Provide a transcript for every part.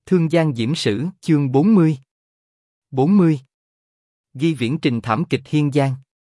Thương Giang Diễm Sử, chương 40. 40. Ghi viễn trình thảm kịch Hiên Giang.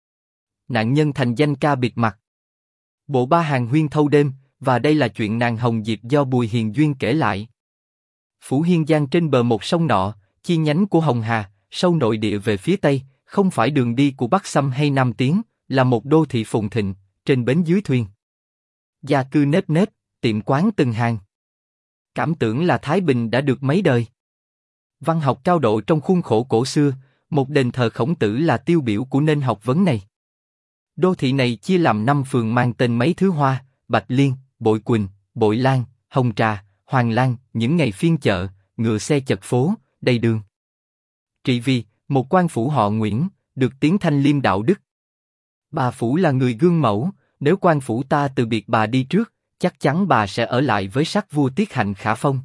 Nạn nhân thành danh ca bịt mặt. Bộ ba hàng huyên thâu đêm, và đây là chuyện nàng Hồng Diệp do Bùi Hiền Duyên kể lại. Phủ Hiên Giang trên bờ một sông nọ, chi nhánh của Hồng Hà, sâu nội địa về phía tây, không phải đường đi của Bắc Xâm hay Nam Tiến, là một đô thị phồn thịnh, trên bến dưới thuyền. Gia cư nếp nếp, tiệm quán từng hàng. Cảm tưởng là Thái Bình đã được mấy đời. Văn học cao độ trong khuôn khổ cổ xưa, một đền thờ Khổng Tử là tiêu biểu của nền học vấn này. Đô thị này chia làm 5 phường mang tên mấy thứ hoa: Bạch Liên, Bội Quỳnh, Bội Lan, Hồng Trà, Hoàng Lan. Những ngày phiên chợ, ngựa xe chật phố, đầy đường. Trị vì một quan phủ họ Nguyễn, được tiếng thanh liêm đạo đức. Bà phủ là người gương mẫu, nếu quan phủ ta từ biệt bà đi trước, chắc chắn bà sẽ ở lại với sắc vua Tiết Hạnh Khả Phong.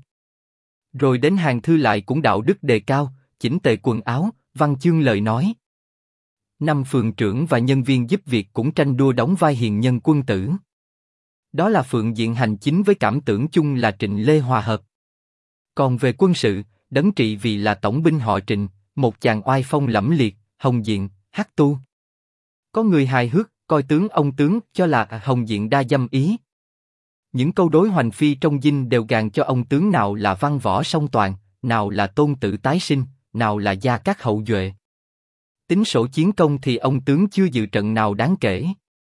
Rồi đến hàng thư lại cũng đạo đức đề cao, chỉnh tề quần áo, văn chương lời nói. 5 phường trưởng và nhân viên giúp việc cũng tranh đua đóng vai hiền nhân quân tử. Đó là phượng diện hành chính với cảm tưởng chung là Trịnh Lê hòa hợp. Còn về quân sự, đấng trị vì là tổng binh họ Trịnh, một chàng oai phong lẫm liệt, Hồng Diện, Hắc Tu. Có người hài hước coi tướng ông tướng cho là Hồng Diện đa dâm ý. Những câu đối hoành phi trong dinh đều gàn cho ông tướng nào là văn võ song toàn, nào là tôn tử tái sinh, nào là gia các hậu duệ. Tính sổ chiến công thì ông tướng chưa dự trận nào đáng kể.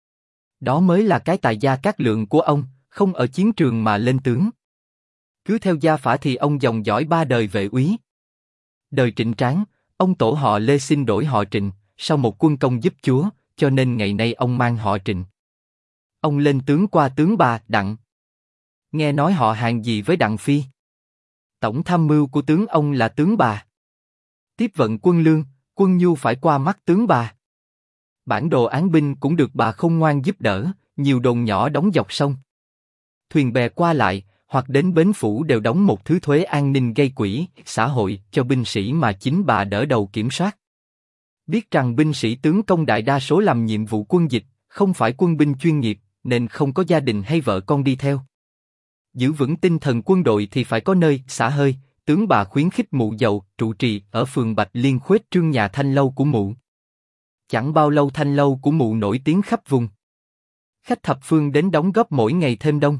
Đó mới là cái tài gia cát lượng của ông, không ở chiến trường mà lên tướng. Cứ theo gia phả thì ông dòng dõi 3 đời vệ úy. Đời Trịnh Tráng, ông tổ họ Lê xin đổi họ Trịnh, sau một quân công giúp chúa, cho nên ngày nay ông mang họ Trịnh. Ông lên tướng qua tướng bà Đặng. Nghe nói họ hàng gì với Đặng Phi. Tổng tham mưu của tướng ông là tướng bà. Tiếp vận quân lương, quân nhu phải qua mắt tướng bà. Bản đồ án binh cũng được bà khôn ngoan giúp đỡ, nhiều đồn nhỏ đóng dọc sông. Thuyền bè qua lại, hoặc đến bến phủ đều đóng một thứ thuế an ninh gây quỹ, xã hội cho binh sĩ mà chính bà đỡ đầu kiểm soát. Biết rằng binh sĩ tướng công đại đa số làm nhiệm vụ quân dịch, không phải quân binh chuyên nghiệp, nên không có gia đình hay vợ con đi theo. Giữ vững tinh thần quân đội thì phải có nơi xả hơi. Tướng bà khuyến khích mụ dậu trụ trì ở phường Bạch Liên khuếch trương nhà thanh lâu của mụ. Chẳng bao lâu thanh lâu của mụ nổi tiếng khắp vùng. Khách thập phương đến đóng góp mỗi ngày thêm đông.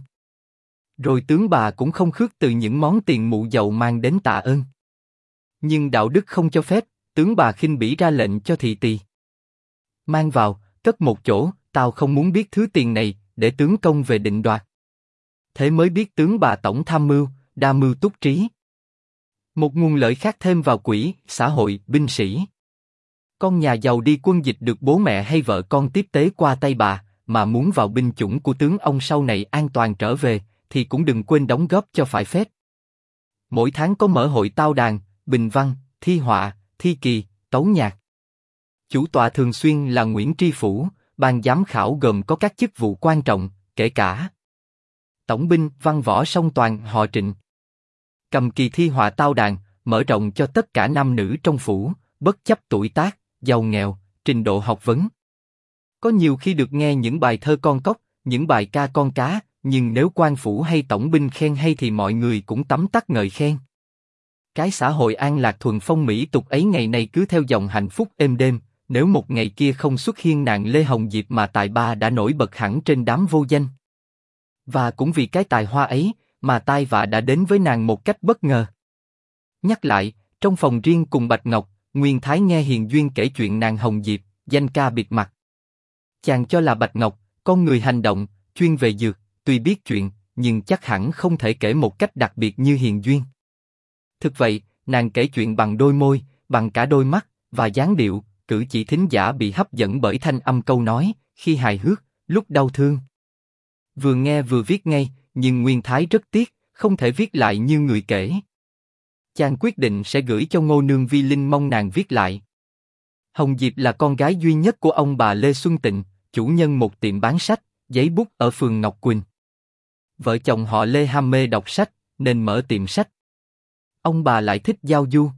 Rồi tướng bà cũng không khước từ những món tiền mụ dậu mang đến tạ ơn. Nhưng đạo đức không cho phép, tướng bà khinh bỉ ra lệnh cho thị tỳ. Mang vào, cất một chỗ, tao không muốn biết thứ tiền này, để tướng công về định đoạt. Thế mới biết tướng bà tổng tham mưu, đa mưu túc trí. Một nguồn lợi khác thêm vào quỹ, xã hội, binh sĩ. Con nhà giàu đi quân dịch được bố mẹ hay vợ con tiếp tế qua tay bà, mà muốn vào binh chủng của tướng ông sau này an toàn trở về, thì cũng đừng quên đóng góp cho phải phép. Mỗi tháng có mở hội tao đàn, bình văn, thi họa, thi kỳ, tấu nhạc. Chủ tọa thường xuyên là Nguyễn Tri Phủ, ban giám khảo gồm có các chức vụ quan trọng, kể cả tổng binh, văn võ song toàn họ Trịnh. Cầm kỳ thi họa tao đàn, mở rộng cho tất cả nam nữ trong phủ, bất chấp tuổi tác, giàu nghèo, trình độ học vấn. Có nhiều khi được nghe những bài thơ con cóc, những bài ca con cá, nhưng nếu quan phủ hay tổng binh khen hay thì mọi người cũng tấm tắc ngợi khen. Cái xã hội an lạc thuần phong mỹ tục ấy ngày nay cứ theo dòng hạnh phúc êm đêm, nếu một ngày kia không xuất hiện nàng Lê Hồng Diệp mà tài ba đã nổi bật hẳn trên đám vô danh. Và cũng vì cái tài hoa ấy, mà tai vạ đã đến với nàng một cách bất ngờ. Nhắc lại, trong phòng riêng cùng Bạch Ngọc, Nguyên Thái nghe Hiền Duyên kể chuyện nàng Hồng Diệp, danh ca bịt mặt. Chàng cho là Bạch Ngọc, con người hành động, chuyên về dược, tuy biết chuyện, nhưng chắc hẳn không thể kể một cách đặc biệt như Hiền Duyên. Thực vậy, nàng kể chuyện bằng đôi môi, bằng cả đôi mắt, và dáng điệu, cử chỉ thính giả bị hấp dẫn bởi thanh âm câu nói, khi hài hước, lúc đau thương. Vừa nghe vừa viết ngay, nhưng Nguyên Thái rất tiếc, không thể viết lại như người kể. Chàng quyết định sẽ gửi cho Ngô Nương Vi Linh mong nàng viết lại. Hồng Diệp là con gái duy nhất của ông bà Lê Xuân Tịnh, chủ nhân một tiệm bán sách, giấy bút ở phường Ngọc Quỳnh. Vợ chồng họ Lê ham mê đọc sách, nên mở tiệm sách. Ông bà lại thích giao du.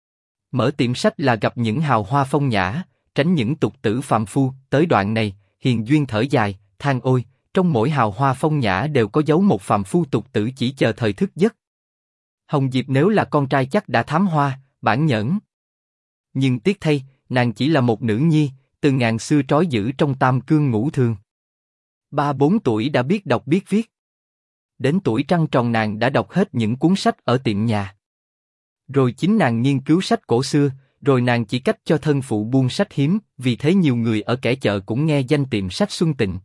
Mở tiệm sách là gặp những hào hoa phong nhã, tránh những tục tử phàm phu. Tới đoạn này, Hiền Duyên thở dài, than ôi, trong mỗi hào hoa phong nhã đều có giấu một phàm phu tục tử chỉ chờ thời thức giấc. Hồng Diệp nếu là con trai chắc đã thám hoa, bản nhẫn. Nhưng tiếc thay, nàng chỉ là một nữ nhi, từ ngàn xưa trói giữ trong tam cương ngũ thường. 3-4 tuổi đã biết đọc biết viết. Đến tuổi trăng tròn nàng đã đọc hết những cuốn sách ở tiệm nhà. Rồi chính nàng nghiên cứu sách cổ xưa, rồi nàng chỉ cách cho thân phụ buôn sách hiếm, vì thế nhiều người ở kẻ chợ cũng nghe danh tiệm sách Xuân Tịnh.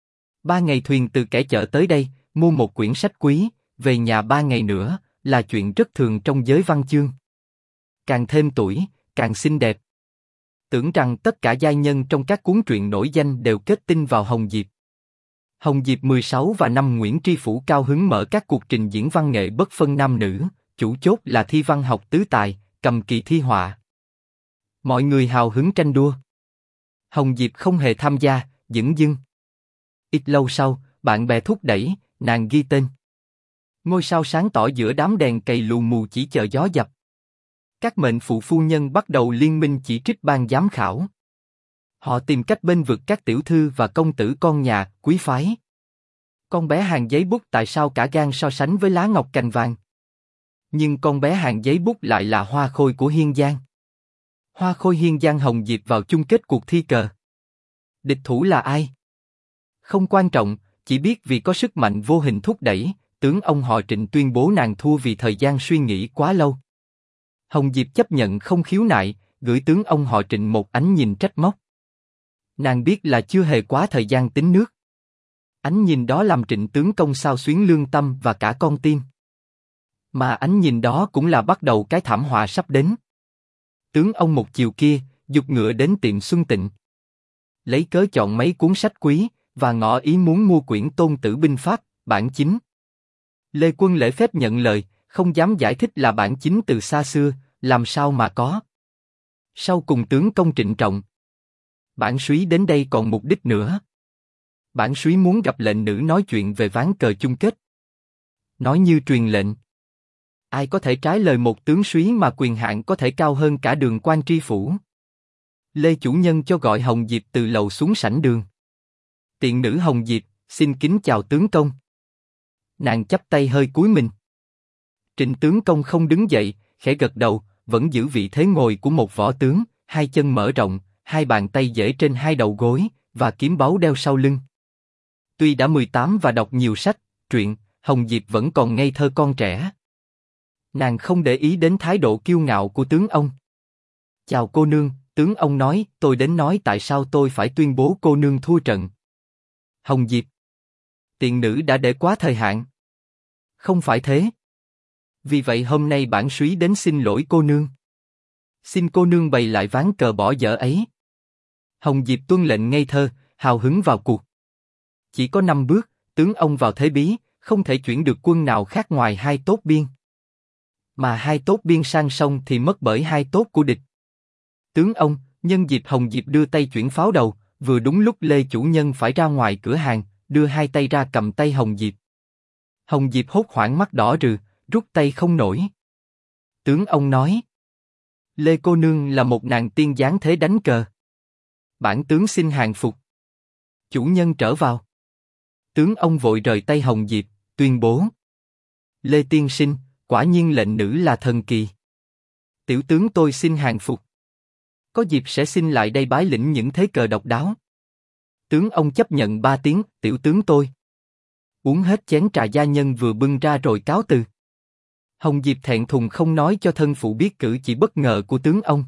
3 ngày thuyền từ kẻ chợ tới đây, mua một quyển sách quý, về nhà 3 ngày nữa, là chuyện rất thường trong giới văn chương. Càng thêm tuổi, càng xinh đẹp. Tưởng rằng tất cả giai nhân trong các cuốn truyện nổi danh đều kết tinh vào Hồng Diệp. Hồng Diệp 16 và năm Nguyễn Tri Phủ cao hứng mở các cuộc trình diễn văn nghệ bất phân nam nữ, chủ chốt là thi văn học tứ tài, cầm kỳ thi họa. Mọi người hào hứng tranh đua. Hồng Diệp không hề tham gia, dửng dưng. Ít lâu sau, bạn bè thúc đẩy, nàng ghi tên. Ngôi sao sáng tỏ giữa đám đèn cầy lù mù chỉ chờ gió dập. Các mệnh phụ phu nhân bắt đầu liên minh chỉ trích ban giám khảo. Họ tìm cách bênh vực các tiểu thư và công tử con nhà, quý phái. Con bé hàng giấy bút tại sao cả gan so sánh với lá ngọc cành vàng? Nhưng con bé hàng giấy bút lại là hoa khôi của Hiên Giang. Hoa khôi Hiên Giang Hồng Diệp vào chung kết cuộc thi cờ. Địch thủ là ai? Không quan trọng, chỉ biết vì có sức mạnh vô hình thúc đẩy, tướng ông họ Trịnh tuyên bố nàng thua vì thời gian suy nghĩ quá lâu. Hồng Diệp chấp nhận không khiếu nại, gửi tướng ông họ Trịnh một ánh nhìn trách móc. Nàng biết là chưa hề quá thời gian tính nước. Ánh nhìn đó làm Trịnh tướng công xao xuyến lương tâm và cả con tim. Mà ánh nhìn đó cũng là bắt đầu cái thảm họa sắp đến. Tướng ông một chiều kia, giục ngựa đến tiệm Xuân Tịnh. Lấy cớ chọn mấy cuốn sách quý, và ngỏ ý muốn mua quyển Tôn Tử Binh Pháp, bản chính. Lê Quân lễ phép nhận lời, không dám giải thích là bản chính từ xa xưa, làm sao mà có. Sau cùng tướng công trịnh trọng. Bản súy đến đây còn mục đích nữa. Bản súy muốn gặp lệnh nữ nói chuyện về ván cờ chung kết. Nói như truyền lệnh. Ai có thể trái lời một tướng súy mà quyền hạn có thể cao hơn cả Đường Quan tri phủ. Lê chủ nhân cho gọi Hồng Diệp từ lầu xuống sảnh đường. Tiện nữ Hồng Diệp, xin kính chào tướng công. Nàng chắp tay hơi cúi mình. Trịnh tướng công không đứng dậy, khẽ gật đầu, vẫn giữ vị thế ngồi của một võ tướng, hai chân mở rộng, hai bàn tay giễ trên hai đầu gối, và kiếm báu đeo sau lưng. Tuy đã 18 và đọc nhiều sách, truyện, Hồng Diệp vẫn còn ngây thơ con trẻ. Nàng không để ý đến thái độ kiêu ngạo của tướng ông. Chào cô nương, tướng ông nói, tôi đến nói tại sao tôi phải tuyên bố cô nương thua trận. Hồng Diệp. Tiện nữ đã để quá thời hạn. Không phải thế. Vì vậy hôm nay bản súy đến xin lỗi cô nương. Xin cô nương bày lại ván cờ bỏ dở ấy. Hồng Diệp tuân lệnh ngây thơ, hào hứng vào cuộc. Chỉ có 5 bước, tướng ông vào thế bí, không thể chuyển được quân nào khác ngoài hai tốt biên. Mà hai tốt biên sang sông thì mất bởi hai tốt của địch. Tướng ông, nhân dịp Hồng Diệp đưa tay chuyển pháo đầu, vừa đúng lúc Lê chủ nhân phải ra ngoài cửa hàng, đưa hai tay ra cầm tay Hồng Diệp. Hồng Diệp hốt hoảng mắt đỏ rừ, rút tay không nổi. Tướng ông nói. Lê cô nương là một nàng tiên dáng thế đánh cờ. Bản tướng xin hàng phục. Chủ nhân trở vào. Tướng ông vội rời tay Hồng Diệp, tuyên bố. Lê tiên sinh, quả nhiên lệnh nữ là thần kỳ. Tiểu tướng tôi xin hàng phục. Có dịp sẽ xin lại đây bái lĩnh những thế cờ độc đáo. Tướng ông chấp nhận 3 tiếng, tiểu tướng tôi. Uống hết chén trà gia nhân vừa bưng ra rồi cáo từ. Hồng Diệp thẹn thùng không nói cho thân phụ biết cử chỉ bất ngờ của tướng ông.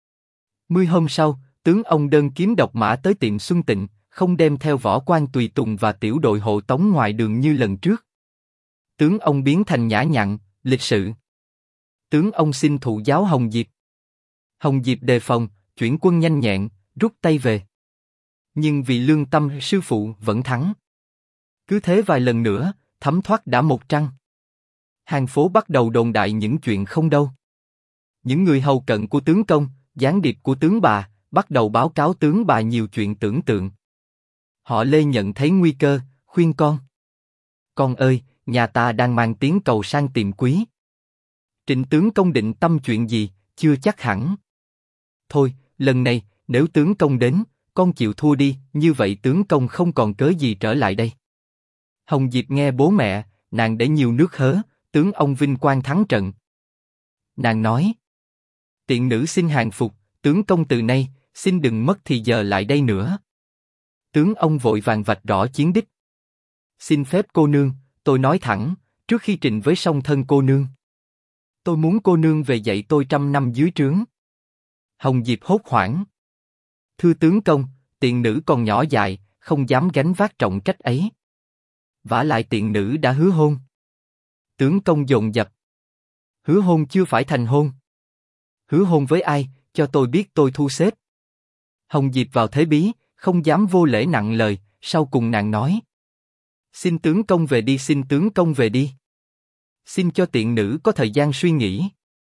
10 hôm sau, tướng ông đơn kiếm độc mã tới tiệm Xuân Tịnh, không đem theo võ quan tùy tùng và tiểu đội hộ tống ngoài đường như lần trước. Tướng ông biến thành nhã nhặn, lịch sự. Tướng ông xin thụ giáo Hồng Diệp. Hồng Diệp đề phòng, chuyển quân nhanh nhẹn, rút tay về. Nhưng vì lương tâm sư phụ vẫn thắng. Cứ thế vài lần nữa, thấm thoát đã một trăng. Hàng phố bắt đầu đồn đại những chuyện không đâu. Những người hầu cận của tướng công, gián điệp của tướng bà, bắt đầu báo cáo tướng bà nhiều chuyện tưởng tượng. Họ Lê nhận thấy nguy cơ, khuyên con. Con ơi, nhà ta đang mang tiếng cầu sang tìm quý. Trịnh tướng công định tâm chuyện gì, chưa chắc hẳn. Thôi, lần này, nếu tướng công đến, con chịu thua đi, như vậy tướng công không còn cớ gì trở lại đây. Hồng Diệp nghe bố mẹ, nàng để nhiều nước hớ, tướng ông vinh quang thắng trận. Nàng nói, tiện nữ xin hàng phục, tướng công từ nay, xin đừng mất thì giờ lại đây nữa. Tướng ông vội vàng vạch rõ chiến đích. Xin phép cô nương, tôi nói thẳng, trước khi trình với song thân cô nương. Tôi muốn cô nương về dạy tôi 100 năm dưới trướng. Hồng Diệp hốt hoảng. Thưa tướng công, tiện nữ còn nhỏ dại, không dám gánh vác trọng trách ấy. Vả lại tiện nữ đã hứa hôn. Tướng công dồn dập. Hứa hôn chưa phải thành hôn. Hứa hôn với ai, cho tôi biết tôi thu xếp. Hồng Diệp vào thế bí, không dám vô lễ nặng lời, sau cùng nàng nói. Xin tướng công về đi, xin tướng công về đi. Xin cho tiện nữ có thời gian suy nghĩ.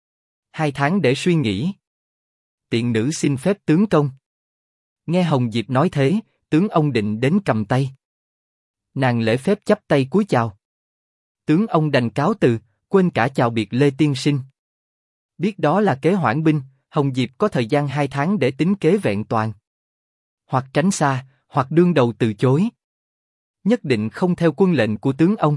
2 tháng để suy nghĩ. Tiện nữ xin phép tướng công. Nghe Hồng Diệp nói thế, tướng ông định đến cầm tay. Nàng lễ phép chắp tay cúi chào. Tướng ông đành cáo từ, quên cả chào biệt Lê tiên sinh. Biết đó là kế hoãn binh, Hồng Diệp có thời gian 2 tháng để tính kế vẹn toàn. Hoặc tránh xa, hoặc đương đầu từ chối. Nhất định không theo quân lệnh của tướng ông.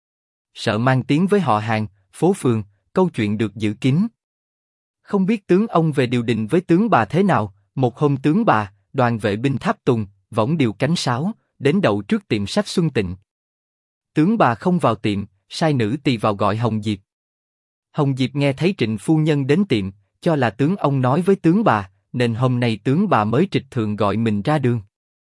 Sợ mang tiếng với họ hàng, phố phường, câu chuyện được giữ kín. Không biết tướng ông về điều đình với tướng bà thế nào, một hôm tướng bà, đoàn vệ binh tháp tùng, võng điều cánh sáo, đến đậu trước tiệm sách Xuân Tịnh. Tướng bà không vào tiệm, sai nữ tỳ vào gọi Hồng Diệp. Hồng Diệp nghe thấy Trịnh phu nhân đến tiệm, cho là tướng ông nói với tướng bà, nên hôm nay tướng bà mới trịch thượng gọi mình ra đường.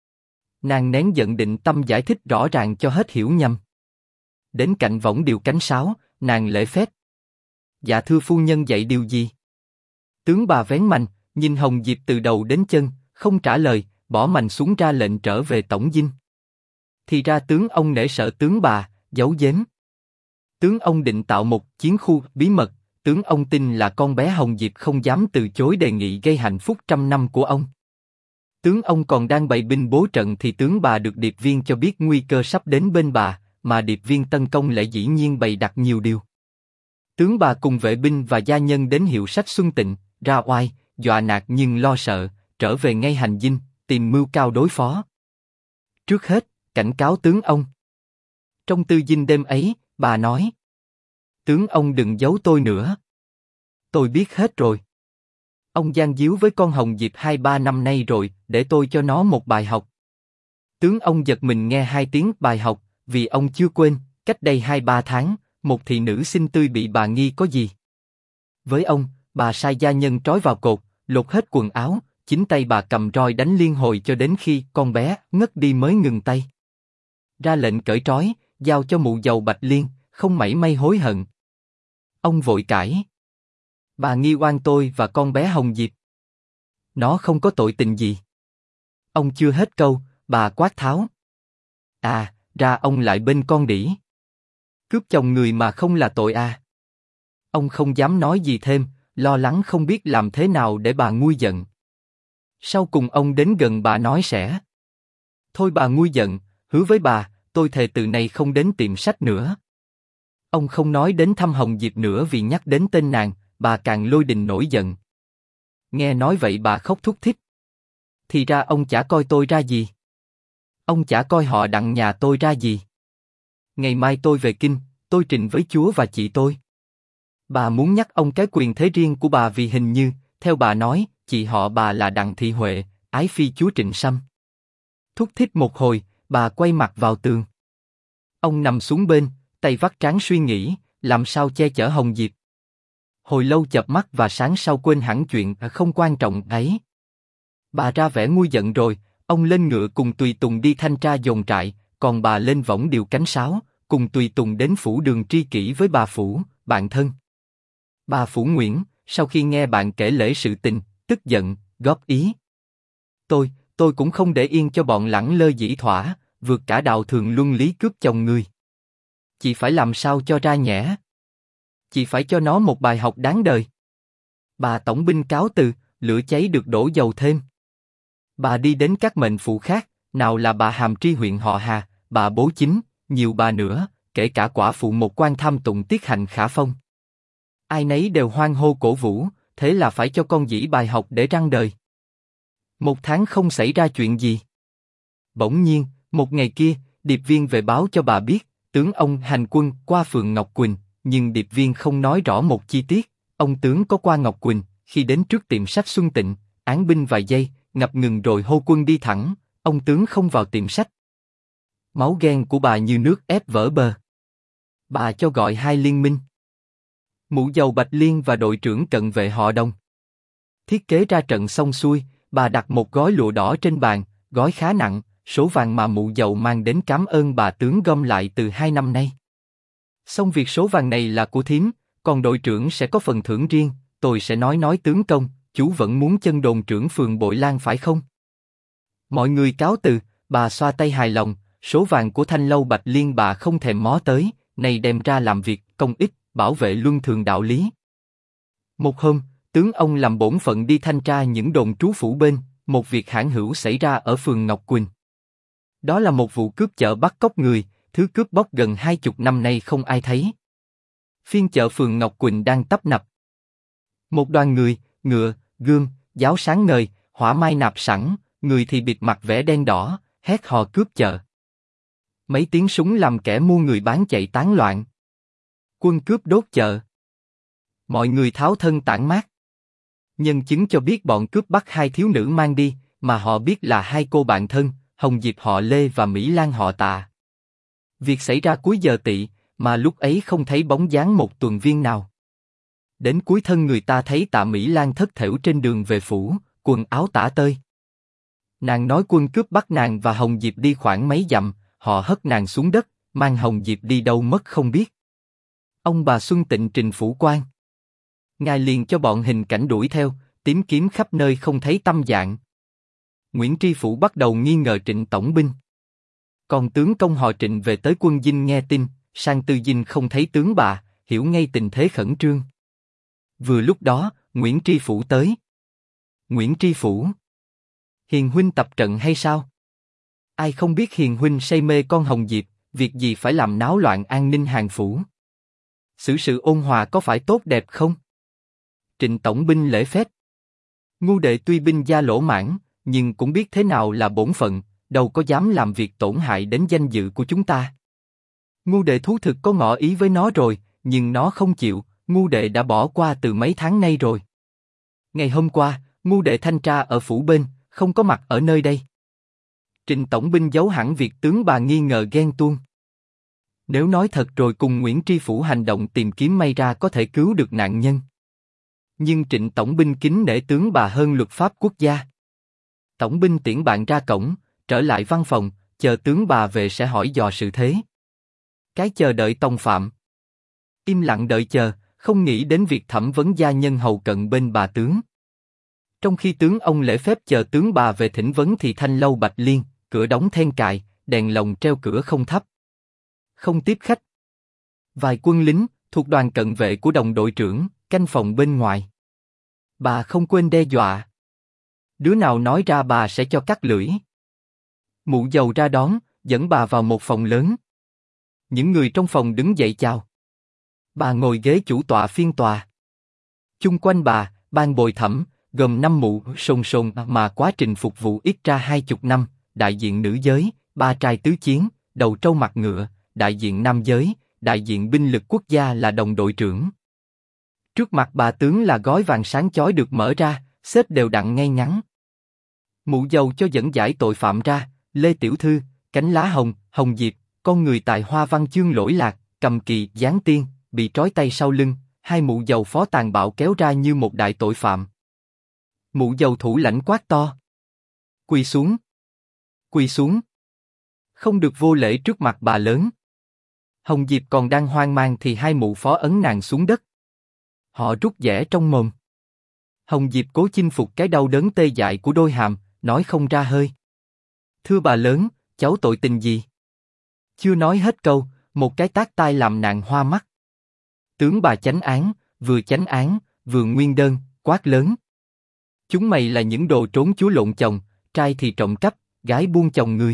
Nàng nén giận định tâm giải thích rõ ràng cho hết hiểu nhầm. Đến cạnh võng điều cánh sáo, nàng lễ phép. Dạ thưa phu nhân dạy điều gì? Tướng bà vén mành, nhìn Hồng Diệp từ đầu đến chân, không trả lời, bỏ mành xuống ra lệnh trở về tổng dinh. Thì ra tướng ông nể sợ tướng bà, giấu giếm. Tướng ông định tạo một chiến khu bí mật, tướng ông tin là con bé Hồng Diệp không dám từ chối đề nghị gây hạnh phúc 100 năm của ông. Tướng ông còn đang bày binh bố trận thì tướng bà được điệp viên cho biết nguy cơ sắp đến bên bà, mà điệp viên tấn công lại dĩ nhiên bày đặt nhiều điều. Tướng bà cùng vệ binh và gia nhân đến hiệu sách Xuân Tịnh, ra oai, dọa nạt nhưng lo sợ, trở về ngay hành dinh, tìm mưu cao đối phó. Trước hết, cảnh cáo tướng ông. Trong tư dinh đêm ấy, bà nói. Tướng ông đừng giấu tôi nữa. Tôi biết hết rồi. Ông gian díu với con Hồng Diệp 2-3 năm nay rồi, để tôi cho nó một bài học. Tướng ông giật mình nghe 2 tiếng bài học, vì ông chưa quên, cách đây 2-3 tháng, một thị nữ xinh tươi bị bà nghi có gì. Với ông, bà sai gia nhân trói vào cột, lột hết quần áo, chính tay bà cầm roi đánh liên hồi cho đến khi con bé ngất đi mới ngừng tay. Ra lệnh cởi trói, giao cho mụ dầu Bạch Liên, không mảy may hối hận. Ông vội cãi. Bà nghi oan tôi và con bé Hồng Diệp. Nó không có tội tình gì. Ông chưa hết câu, bà quát tháo. À, ra ông lại bên con đĩ. Cướp chồng người mà không là tội à. Ông không dám nói gì thêm, lo lắng không biết làm thế nào để bà nguôi giận. Sau cùng ông đến gần bà nói sẽ. Thôi bà nguôi giận, hứa với bà, tôi thề từ nay không đến tiệm sách nữa. Ông không nói đến thăm Hồng Diệp nữa vì nhắc đến tên nàng, bà càng lôi đình nổi giận. Nghe nói vậy bà khóc thút thít. Thì ra ông chả coi tôi ra gì. Ông chả coi họ Đặng nhà tôi ra gì. Ngày mai tôi về kinh, tôi trình với chúa và chị tôi. Bà muốn nhắc ông cái quyền thế riêng của bà vì hình như, theo bà nói, chị họ bà là Đặng Thị Huệ, ái phi chúa Trịnh Sâm. Thút thít một hồi, bà quay mặt vào tường. Ông nằm xuống bên, tay vắt trán suy nghĩ, làm sao che chở Hồng Diệp. Hồi lâu chợp mắt và sáng sau quên hẳn chuyện không quan trọng ấy. Bà ra vẻ nguôi giận rồi, ông lên ngựa cùng tùy tùng đi thanh tra dồn trại, còn bà lên võng điều cánh sáo, cùng tùy tùng đến phủ Đường tri kỷ với bà Phủ, bạn thân. Bà Phủ Nguyễn, sau khi nghe bạn kể lễ sự tình, tức giận, góp ý. Tôi cũng không để yên cho bọn lẳng lơ dĩ thỏa, vượt cả đạo thường luân lý cướp chồng người. Chị phải làm sao cho ra nhẽ. Chị phải cho nó một bài học đáng đời. Bà tổng binh cáo từ, lửa cháy được đổ dầu thêm. Bà đi đến các mệnh phụ khác, nào là bà Hàm Tri huyện họ Hà, bà Bố Chính, nhiều bà nữa, kể cả quả phụ một quan tham tụng tiết hạnh Khả Phong. Ai nấy đều hoan hô cổ vũ, thế là phải cho con dĩ bài học để răng đời. 1 tháng không xảy ra chuyện gì. Bỗng nhiên, một ngày kia, điệp viên về báo cho bà biết, tướng ông hành quân qua phường Ngọc Quỳnh, nhưng điệp viên không nói rõ một chi tiết. Ông tướng có qua Ngọc Quỳnh, khi đến trước tiệm sách Xuân Tịnh, án binh vài giây, ngập ngừng rồi hô quân đi thẳng. Ông tướng không vào tiệm sách. Máu ghen của bà như nước ép vỡ bờ. Bà cho gọi hai liên minh. Mụ dầu Bạch Liên và đội trưởng cận vệ họ Đồng. Thiết kế ra trận xong xuôi, bà đặt một gói lụa đỏ trên bàn, gói khá nặng, số vàng mà mụ dầu mang đến cảm ơn bà tướng gom lại từ 2 năm nay. Xong việc số vàng này là của thím, còn đội trưởng sẽ có phần thưởng riêng, tôi sẽ nói tướng công, chú vẫn muốn chân đồn trưởng phường Bội Lan phải không? Mọi người cáo từ, bà xoa tay hài lòng, số vàng của Thanh lâu Bạch Liên bà không thèm mó tới, này đem ra làm việc công ích, bảo vệ luân thường đạo lý. Một hôm, tướng ông làm bổn phận đi thanh tra những đồn trú phủ bên, một việc hãn hữu xảy ra ở phường Ngọc Quỳnh. Đó là một vụ cướp chợ bắt cóc người, thứ cướp bóc gần 20 năm nay không ai thấy. Phiên chợ phường Ngọc Quỳnh đang tấp nập. Một đoàn người, ngựa, gươm, giáo sáng ngời, hỏa mai nạp sẵn, người thì bịt mặt vẽ đen đỏ, hét hò cướp chợ. Mấy tiếng súng làm kẻ mua người bán chạy tán loạn. Quân cướp đốt chợ. Mọi người tháo thân tản mát. Nhân chứng cho biết bọn cướp bắt hai thiếu nữ mang đi, mà họ biết là hai cô bạn thân, Hồng Diệp họ Lê và Mỹ Lan họ Tạ. Việc xảy ra cuối giờ tỵ, mà lúc ấy không thấy bóng dáng một tuần viên nào. Đến cuối thân người ta thấy Tạ Mỹ Lan thất thểu trên đường về phủ, quần áo tả tơi. Nàng nói quân cướp bắt nàng và Hồng Diệp đi khoảng mấy dặm, họ hất nàng xuống đất, mang Hồng Diệp đi đâu mất không biết. Ông bà Xuân Tịnh trình phủ quan. Ngài liền cho bọn hình cảnh đuổi theo, tìm kiếm khắp nơi không thấy tăm dạng. Nguyễn Tri Phủ bắt đầu nghi ngờ Trịnh tổng binh. Còn tướng công họ Trịnh về tới quân dinh nghe tin, sang tư dinh không thấy tướng bà, hiểu ngay tình thế khẩn trương. Vừa lúc đó, Nguyễn Tri Phủ tới. Nguyễn Tri Phủ. Hiền huynh tập trận hay sao? Ai không biết hiền huynh say mê con Hồng Diệp, việc gì phải làm náo loạn an ninh hàng phủ. Xử sự ôn hòa có phải tốt đẹp không? Trịnh tổng binh lễ phép. Ngu đệ tuy binh gia lỗ mãn, nhưng cũng biết thế nào là bổn phận, đâu có dám làm việc tổn hại đến danh dự của chúng ta. Ngu đệ thú thực có ngỏ ý với nó rồi, nhưng nó không chịu, ngu đệ đã bỏ qua từ mấy tháng nay rồi. Ngày hôm qua, ngu đệ thanh tra ở phủ bên, không có mặt ở nơi đây. Trịnh tổng binh giấu hẳn việc tướng bà nghi ngờ ghen tuông. Nếu nói thật rồi cùng Nguyễn Tri Phủ hành động tìm kiếm may ra có thể cứu được nạn nhân. Nhưng Trịnh tổng binh kính nể tướng bà hơn luật pháp quốc gia. Tổng binh tiễn bạn ra cổng, trở lại văn phòng, chờ tướng bà về sẽ hỏi dò sự thế. Cái chờ đợi tòng phạm. Im lặng đợi chờ, không nghĩ đến việc thẩm vấn gia nhân hầu cận bên bà tướng. Trong khi tướng ông lễ phép chờ tướng bà về thỉnh vấn thì Thanh lâu Bạch Liên, cửa đóng then cài, đèn lồng treo cửa không thắp. Không tiếp khách. Vài quân lính, thuộc đoàn cận vệ của đồng đội trưởng, canh phòng bên ngoài. Bà không quên đe dọa. Đứa nào nói ra bà sẽ cho cắt lưỡi. Mụ dầu ra đón, dẫn bà vào một phòng lớn. Những người trong phòng đứng dậy chào. Bà ngồi ghế chủ tọa phiên tòa. Chung quanh bà, ban bồi thẩm, gồm 5 mụ sồn sồn mà quá trình phục vụ ít ra 20 năm, đại diện nữ giới, 3 trai tứ chiến, đầu trâu mặt ngựa, đại diện nam giới, đại diện binh lực quốc gia là đồng đội trưởng. Trước mặt bà tướng là gói vàng sáng chói được mở ra, xếp đều đặn ngay ngắn. Mụ dầu cho dẫn giải tội phạm ra, Lê Tiểu Thư, Cánh Lá Hồng, Hồng Diệp, con người tài Hoa Văn Chương lỗi lạc, cầm kỳ, giáng tiên, bị trói tay sau lưng, hai mụ dầu phó tàn bạo kéo ra như một đại tội phạm. Mụ dầu thủ lãnh quát to. Quỳ xuống. Quỳ xuống. Không được vô lễ trước mặt bà lớn. Hồng Diệp còn đang hoang mang thì hai mụ phó ấn nàng xuống đất. Họ rút dẻ trong mồm. Hồng Diệp cố chinh phục cái đau đớn tê dại của đôi hàm, nói không ra hơi. Thưa bà lớn, cháu tội tình gì? Chưa nói hết câu, một cái tát tai làm nàng hoa mắt. Tướng bà chánh án, vừa nguyên đơn, quát lớn. Chúng mày là những đồ trốn chúa lộn chồng, trai thì trộm cắp, gái buôn chồng người.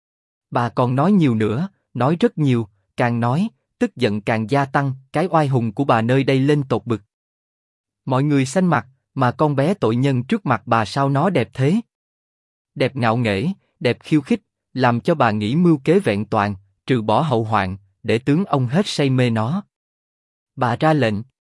Bà còn nói nhiều nữa, nói rất nhiều, càng nói, tức giận càng gia tăng, cái oai hùng của bà nơi đây lên tột bực. Mọi người xanh mặt, mà con bé tội nhân trước mặt bà sao nó đẹp thế? Đẹp ngạo nghễ, đẹp khiêu khích, làm cho bà nghĩ mưu kế vẹn toàn, trừ bỏ hậu hoạn, để tướng ông hết say mê nó. Bà ra lệnh.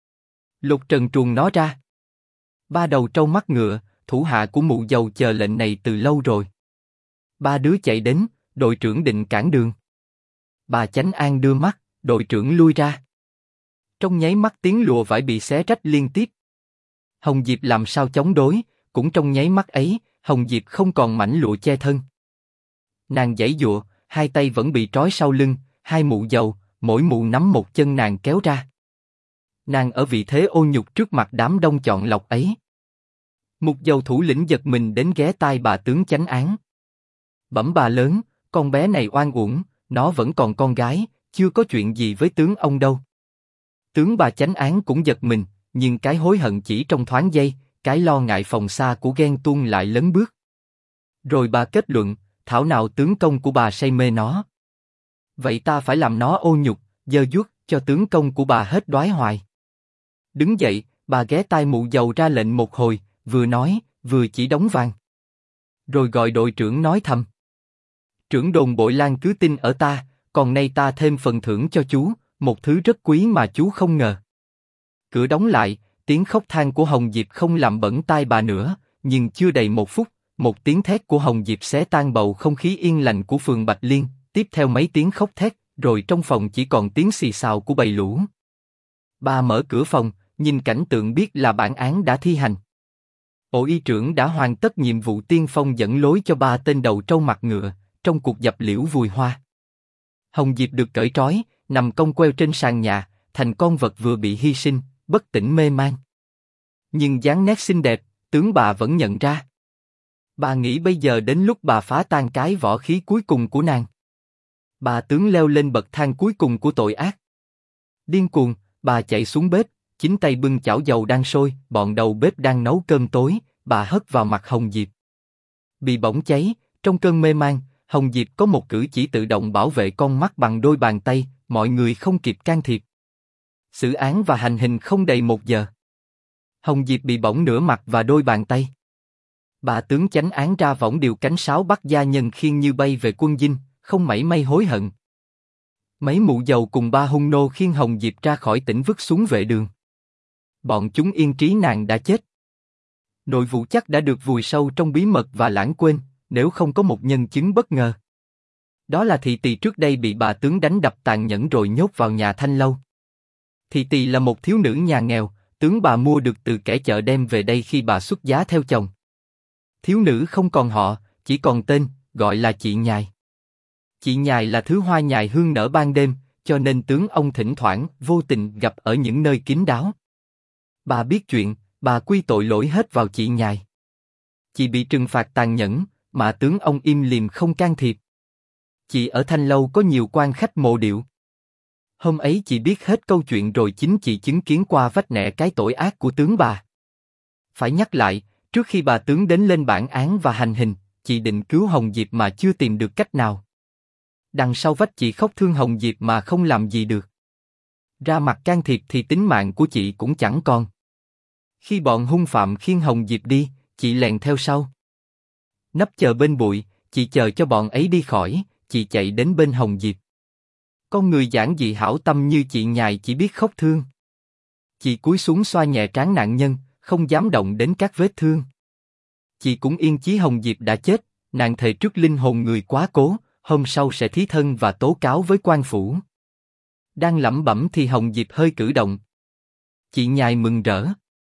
Lục Trần truồng nó ra. Ba đầu trâu mắt ngựa, thủ hạ của mụ dầu chờ lệnh này từ lâu rồi. Ba đứa chạy đến, đội trưởng định cản đường. Bà Chánh An đưa mắt, đội trưởng lui ra. Trong nháy mắt tiếng lụa vải bị xé rách liên tiếp. Hồng Diệp làm sao chống đối, cũng trong nháy mắt ấy, Hồng Diệp không còn mảnh lụa che thân. Nàng giãy giụa, hai tay vẫn bị trói sau lưng, hai mụ dầu, mỗi mụ nắm một chân nàng kéo ra. Nàng ở vị thế ô nhục trước mặt đám đông chọn lọc ấy. Mục dầu thủ lĩnh giật mình đến ghé tai bà tướng Chánh Án. Bẩm bà lớn, con bé này oan uổng, nó vẫn còn con gái, chưa có chuyện gì với tướng ông đâu. Tướng bà Chánh Án cũng giật mình, nhưng cái hối hận chỉ trong thoáng giây, cái lo ngại phòng xa của ghen tuông lại lấn bước. Rồi bà kết luận, thảo nào tướng công của bà say mê nó. Vậy ta phải làm nó ô nhục, dơ dút, cho tướng công của bà hết đoái hoài. Đứng dậy, bà ghé tai mụ dầu ra lệnh một hồi, vừa nói, vừa chỉ đóng vàng. Rồi gọi đội trưởng nói thầm. Trưởng đồn Bội Lan cứ tin ở ta, còn nay ta thêm phần thưởng cho chú, một thứ rất quý mà chú không ngờ. Cửa đóng lại, tiếng khóc than của Hồng Diệp không làm bẩn tai bà nữa, nhưng chưa đầy một phút, một tiếng thét của Hồng Diệp xé tan bầu không khí yên lành của phường Bạch Liên, tiếp theo mấy tiếng khóc thét, rồi trong phòng chỉ còn tiếng xì xào của bầy lũ. Bà mở cửa phòng, nhìn cảnh tượng biết là bản án đã thi hành. Ổ y trưởng đã hoàn tất nhiệm vụ tiên phong dẫn lối cho ba tên đầu trâu mặt ngựa, trong cuộc dập liễu vùi hoa. Hồng Diệp được cởi trói, nằm cong queo trên sàn nhà, thành con vật vừa bị hy sinh, bất tỉnh mê man. Nhưng dáng nét xinh đẹp, tướng bà vẫn nhận ra. Bà nghĩ bây giờ đến lúc bà phá tan cái võ khí cuối cùng của nàng. Bà tướng leo lên bậc thang cuối cùng của tội ác. Điên cuồng, bà chạy xuống bếp, chính tay bưng chảo dầu đang sôi, bọn đầu bếp đang nấu cơm tối, bà hất vào mặt Hồng Diệp. Bị bỏng cháy, trong cơn mê man, Hồng Diệp có một cử chỉ tự động bảo vệ con mắt bằng đôi bàn tay, mọi người không kịp can thiệp. Xử án và hành hình không đầy 1 giờ. Hồng Diệp bị bỏng nửa mặt và đôi bàn tay. Bà tướng Chánh Án ra võng điều cánh sáo bắt gia nhân khiêng như bay về quân dinh, không mảy may hối hận. Mấy mụ dầu cùng ba hung nô khiêng Hồng Diệp ra khỏi tỉnh vứt xuống vệ đường. Bọn chúng yên trí nàng đã chết. Nội vụ chắc đã được vùi sâu trong bí mật và lãng quên, nếu không có một nhân chứng bất ngờ. Đó là Thị Tỳ trước đây bị bà tướng đánh đập tàn nhẫn rồi nhốt vào nhà Thanh Lâu. Thị Tỳ là một thiếu nữ nhà nghèo, tướng bà mua được từ kẻ chợ đem về đây khi bà xuất giá theo chồng. Thiếu nữ không còn họ, chỉ còn tên, gọi là chị Nhài. Chị Nhài là thứ hoa nhài hương nở ban đêm, cho nên tướng ông thỉnh thoảng vô tình gặp ở những nơi kín đáo. Bà biết chuyện, bà quy tội lỗi hết vào chị Nhài. Chị bị trừng phạt tàn nhẫn, mà tướng ông im lìm không can thiệp. Chị ở Thanh Lâu có nhiều quan khách mộ điệu. Hôm ấy chị biết hết câu chuyện rồi, chính chị chứng kiến qua vách nẻ cái tội ác của tướng bà. Phải nhắc lại, trước khi bà tướng đến lên bản án và hành hình, chị định cứu Hồng Diệp mà chưa tìm được cách nào. Đằng sau vách chị khóc thương Hồng Diệp mà không làm gì được. Ra mặt can thiệp thì tính mạng của chị cũng chẳng còn. Khi bọn hung phạm khiêng Hồng Diệp đi, chị lèn theo sau. Nấp chờ bên bụi, chị chờ cho bọn ấy đi khỏi, chị chạy đến bên Hồng Diệp. Con người giản dị hảo tâm như chị Nhài chỉ biết khóc thương. Chị cúi xuống xoa nhẹ trán nạn nhân, không dám động đến các vết thương. Chị cũng yên chí Hồng Diệp đã chết, nàng thề trước linh hồn người quá cố, hôm sau sẽ thí thân và tố cáo với quan phủ. Đang lẩm bẩm thì Hồng Diệp hơi cử động. Chị Nhài mừng rỡ.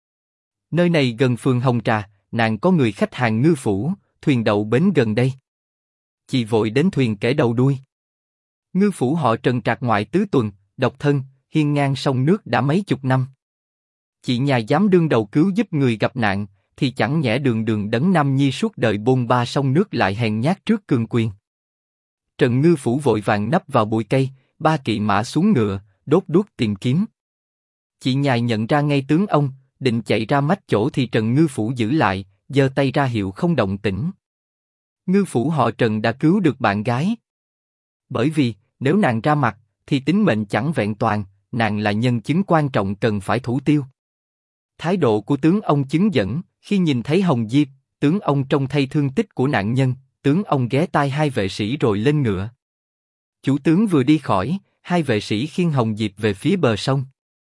Nơi này gần phường Hồng Trà, nàng có người khách hàng ngư phủ, thuyền đậu bến gần đây. Chị vội đến thuyền kể đầu đuôi. Ngư phủ họ Trần trạc ngoại tứ tuần, độc thân, hiên ngang sông nước đã mấy chục năm. Chị Nhài dám đương đầu cứu giúp người gặp nạn, thì chẳng nhẽ đường đường đấng Nam Nhi suốt đời bôn ba sông nước lại hèn nhát trước cường quyền. Trần Ngư phủ vội vàng nấp vào bụi cây, ba kỵ mã xuống ngựa, đốt đuốc tìm kiếm. Chị Nhài nhận ra ngay tướng ông, định chạy ra mách chỗ thì Trần Ngư phủ giữ lại, giơ tay ra hiệu không động tĩnh. Ngư phủ họ Trần đã cứu được bạn gái. Bởi vì, nếu nàng ra mặt, thì tính mệnh chẳng vẹn toàn, nàng là nhân chứng quan trọng cần phải thủ tiêu. Thái độ của tướng ông chứng dẫn, khi nhìn thấy Hồng Diệp, tướng ông trông thấy thương tích của nạn nhân, tướng ông ghé tai hai vệ sĩ rồi lên ngựa. Chủ tướng vừa đi khỏi, hai vệ sĩ khiêng Hồng Diệp về phía bờ sông.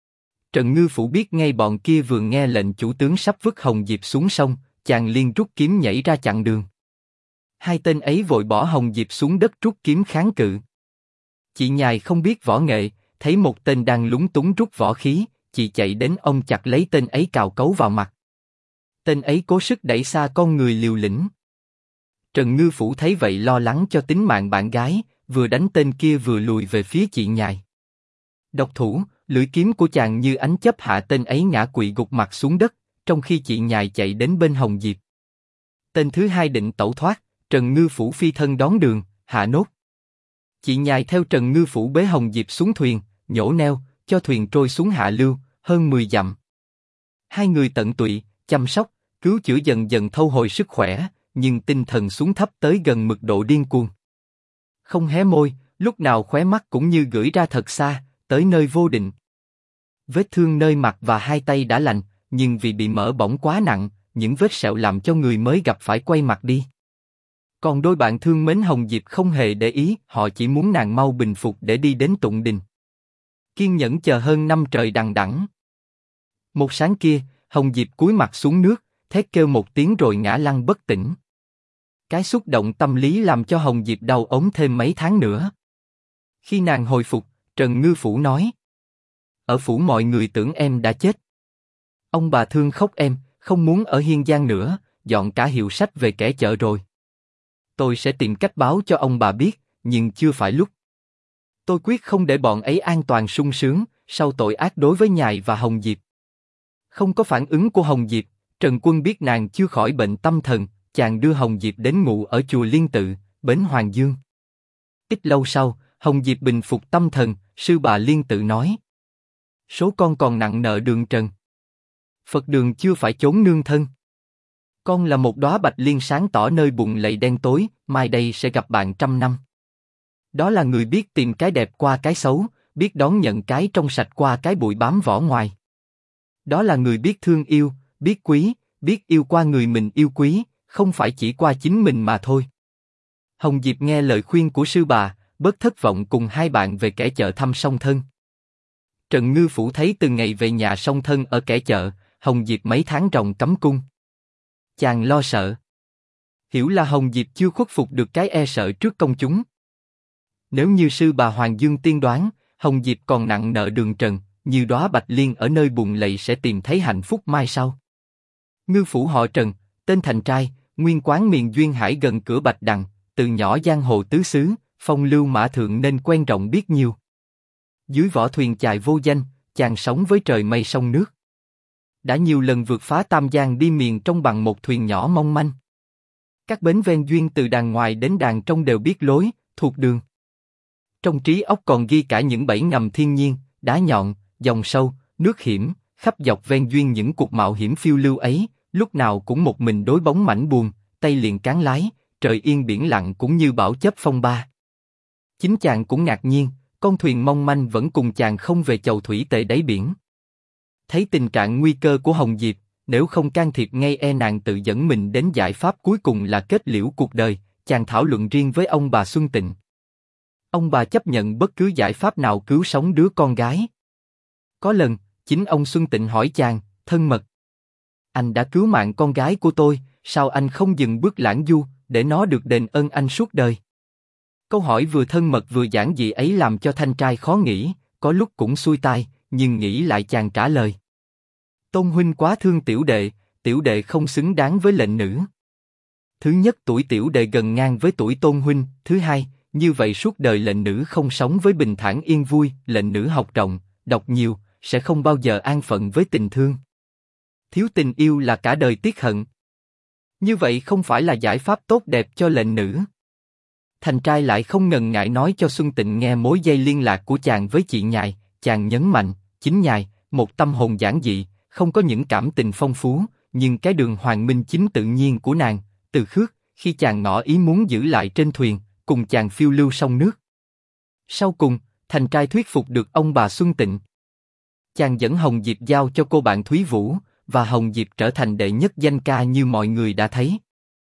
Trần Ngư Phủ biết ngay bọn kia vừa nghe lệnh chủ tướng sắp vứt Hồng Diệp xuống sông, chàng liền rút kiếm nhảy ra chặn đường. Hai tên ấy vội bỏ Hồng Diệp xuống đất rút kiếm kháng cự. Chị nhài không biết võ nghệ, thấy một tên đang lúng túng rút võ khí, chị chạy đến ôm chặt lấy tên ấy cào cấu vào mặt. Tên ấy cố sức đẩy xa con người liều lĩnh. Trần Ngư Phủ thấy vậy lo lắng cho tính mạng bạn gái, vừa đánh tên kia vừa lùi về phía chị nhài. Độc thủ, lưỡi kiếm của chàng như ánh chớp hạ tên ấy ngã quỵ gục mặt xuống đất, trong khi chị nhài chạy đến bên Hồng Diệp. Tên thứ hai định tẩu thoát, Trần Ngư Phủ phi thân đón đường, hạ nốt. Chị nhài theo Trần Ngư Phủ bế Hồng Diệp xuống thuyền, nhổ neo, cho thuyền trôi xuống hạ lưu, hơn 10 dặm. Hai người tận tụy, chăm sóc, cứu chữa dần dần thâu hồi sức khỏe, nhưng tinh thần xuống thấp tới gần mực độ điên cuồng. Không hé môi, lúc nào khóe mắt cũng như gửi ra thật xa, tới nơi vô định. Vết thương nơi mặt và hai tay đã lành, nhưng vì bị mỡ bỏng quá nặng, những vết sẹo làm cho người mới gặp phải quay mặt đi. Còn đôi bạn thương mến Hồng Diệp không hề để ý, họ chỉ muốn nàng mau bình phục để đi đến Tụng Đình. Kiên nhẫn chờ hơn năm trời đằng đẵng. Một sáng kia, Hồng Diệp cúi mặt xuống nước, thét kêu một tiếng rồi ngã lăn bất tỉnh. Cái xúc động tâm lý làm cho Hồng Diệp đau ốm thêm mấy tháng nữa. Khi nàng hồi phục, Trần Ngư Phủ nói: ở phủ mọi người tưởng em đã chết. Ông bà thương khóc em, không muốn ở Hiên Giang nữa, dọn cả hiệu sách về Kẻ Chợ rồi. Tôi sẽ tìm cách báo cho ông bà biết, nhưng chưa phải lúc. Tôi quyết không để bọn ấy an toàn sung sướng, sau tội ác đối với nhài và Hồng Diệp. Không có phản ứng của Hồng Diệp, Trần Quân biết nàng chưa khỏi bệnh tâm thần, chàng đưa Hồng Diệp đến ngủ ở chùa Liên Tự, bến Hoàng Dương. Ít lâu sau, Hồng Diệp bình phục tâm thần, sư bà Liên Tự nói: số con còn nặng nợ đường trần. Phật đường chưa phải chốn nương thân. Con là một đóa bạch liên sáng tỏ nơi bụng lầy đen tối, mai đây sẽ gặp bạn trăm năm. Đó là người biết tìm cái đẹp qua cái xấu, biết đón nhận cái trong sạch qua cái bụi bám vỏ ngoài. Đó là người biết thương yêu, biết quý, biết yêu qua người mình yêu quý, không phải chỉ qua chính mình mà thôi. Hồng Diệp nghe lời khuyên của sư bà, bớt thất vọng cùng hai bạn về Kẻ Chợ thăm song thân. Trần Ngư Phủ thấy từ ngày về nhà song thân ở Kẻ Chợ, Hồng Diệp mấy tháng ròng cấm cung. Chàng lo sợ. Hiểu là Hồng Diệp chưa khuất phục được cái e sợ trước công chúng. Nếu như sư bà Hoàng Dương tiên đoán, Hồng Diệp còn nặng nợ đường trần, như đóa bạch liên ở nơi bùn lầy sẽ tìm thấy hạnh phúc mai sau. Ngư Phủ họ Trần, tên Thành Trai, nguyên quán miền duyên hải gần cửa Bạch Đằng, từ nhỏ giang hồ tứ xứ, phong lưu mã thượng nên quen rộng biết nhiều. Dưới vỏ thuyền chài vô danh, chàng sống với trời mây sông nước. Đã nhiều lần vượt phá Tam Giang đi miền trong bằng một thuyền nhỏ mong manh. Các bến ven duyên từ đàng ngoài đến đàng trong đều biết lối, thuộc đường. Trong trí óc còn ghi cả những bẫy ngầm thiên nhiên, đá nhọn, dòng sâu, nước hiểm, khắp dọc ven duyên những cuộc mạo hiểm phiêu lưu ấy, lúc nào cũng một mình đối bóng mảnh buồn, tay liền cán lái, trời yên biển lặng cũng như bão chấp phong ba. Chính chàng cũng ngạc nhiên, con thuyền mong manh vẫn cùng chàng không về chầu thủy tề đáy biển. Thấy tình trạng nguy cơ của Hồng Diệp, nếu không can thiệp ngay e nàng tự dẫn mình đến giải pháp cuối cùng là kết liễu cuộc đời, chàng thảo luận riêng với ông bà Xuân Tịnh. Ông bà chấp nhận bất cứ giải pháp nào cứu sống đứa con gái. Có lần, chính ông Xuân Tịnh hỏi chàng, thân mật: anh đã cứu mạng con gái của tôi, sao anh không dừng bước lãng du, để nó được đền ơn anh suốt đời? Câu hỏi vừa thân mật vừa giản dị ấy làm cho Thanh Trai khó nghĩ, có lúc cũng xuôi tai, nhưng nghĩ lại chàng trả lời: Tôn huynh quá thương tiểu đệ không xứng đáng với lệnh nữ. Thứ nhất, tuổi tiểu đệ gần ngang với tuổi Tôn huynh, thứ hai, như vậy suốt đời lệnh nữ không sống với bình thản yên vui, lệnh nữ học rộng, đọc nhiều, sẽ không bao giờ an phận với tình thương. Thiếu tình yêu là cả đời tiếc hận. Như vậy không phải là giải pháp tốt đẹp cho lệnh nữ. Thành Trai lại không ngần ngại nói cho Xuân Tịnh nghe mối dây liên lạc của chàng với chị nhài, chàng nhấn mạnh, chính nhài, một tâm hồn giản dị, không có những cảm tình phong phú, nhưng cái đường hoàng minh chính tự nhiên của nàng, từ khước, khi chàng ngỏ ý muốn giữ lại trên thuyền, cùng chàng phiêu lưu sông nước. Sau cùng, Thành Trai thuyết phục được ông bà Xuân Tịnh. Chàng dẫn Hồng Diệp giao cho cô bạn Thúy Vũ, và Hồng Diệp trở thành đệ nhất danh ca như mọi người đã thấy.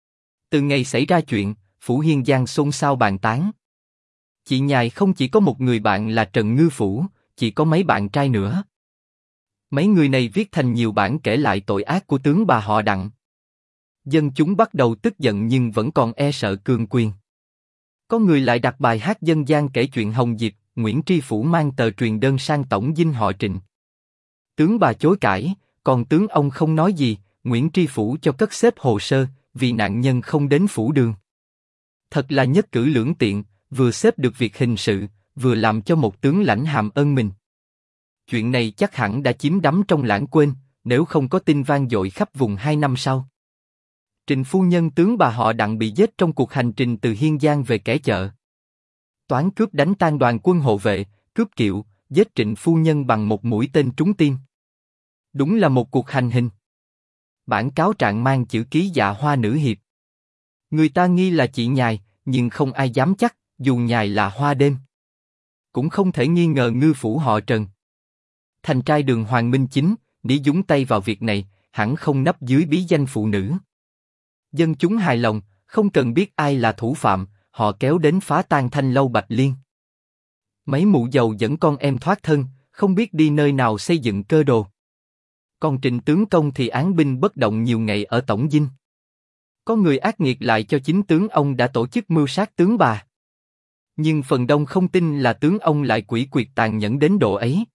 Từ ngày xảy ra chuyện, phủ Hiên Giang xôn xao bàn tán. Chị nhài không chỉ có một người bạn là Trần Ngư Phủ, chỉ có mấy bạn trai nữa. Mấy người này viết thành nhiều bản kể lại tội ác của tướng bà họ Đặng. Dân chúng bắt đầu tức giận nhưng vẫn còn e sợ cường quyền. Có người lại đặt bài hát dân gian kể chuyện Hồng Diệp, Nguyễn Tri Phủ mang tờ truyền đơn sang tổng dinh họ Trịnh. Tướng bà chối cãi, còn tướng ông không nói gì, Nguyễn Tri Phủ cho cất xếp hồ sơ, vì nạn nhân không đến phủ đường. Thật là nhất cử lưỡng tiện, vừa xếp được việc hình sự, vừa làm cho một tướng lãnh hàm ơn mình. Chuyện này chắc hẳn đã chiếm đắm trong lãng quên, nếu không có tin vang dội khắp vùng 2 năm sau. Trịnh phu nhân tướng bà họ Đặng bị giết trong cuộc hành trình từ Hiên Giang về Kẻ Chợ. Toán cướp đánh tan đoàn quân hộ vệ, cướp kiệu, giết Trịnh phu nhân bằng một mũi tên trúng tim. Đúng là một cuộc hành hình. Bản cáo trạng mang chữ ký Dạ Hoa nữ hiệp. Người ta nghi là chị Nhài, nhưng không ai dám chắc, dù Nhài là Hoa đêm. Cũng không thể nghi ngờ ngư phủ họ Trần. Thành trai Đường Hoàng Minh Chính, nếu dúng tay vào việc này, hẳn không nấp dưới bí danh phụ nữ. Dân chúng hài lòng, không cần biết ai là thủ phạm, họ kéo đến phá tan Thanh lâu Bạch Liên. Mấy mụ giàu dẫn con em thoát thân, không biết đi nơi nào xây dựng cơ đồ. Còn Trịnh tướng công thì án binh bất động nhiều ngày ở tổng dinh. Có người ác nghiệt lại cho chính tướng ông đã tổ chức mưu sát tướng bà. Nhưng phần đông không tin là tướng ông lại quỷ quyệt tàn nhẫn đến độ ấy.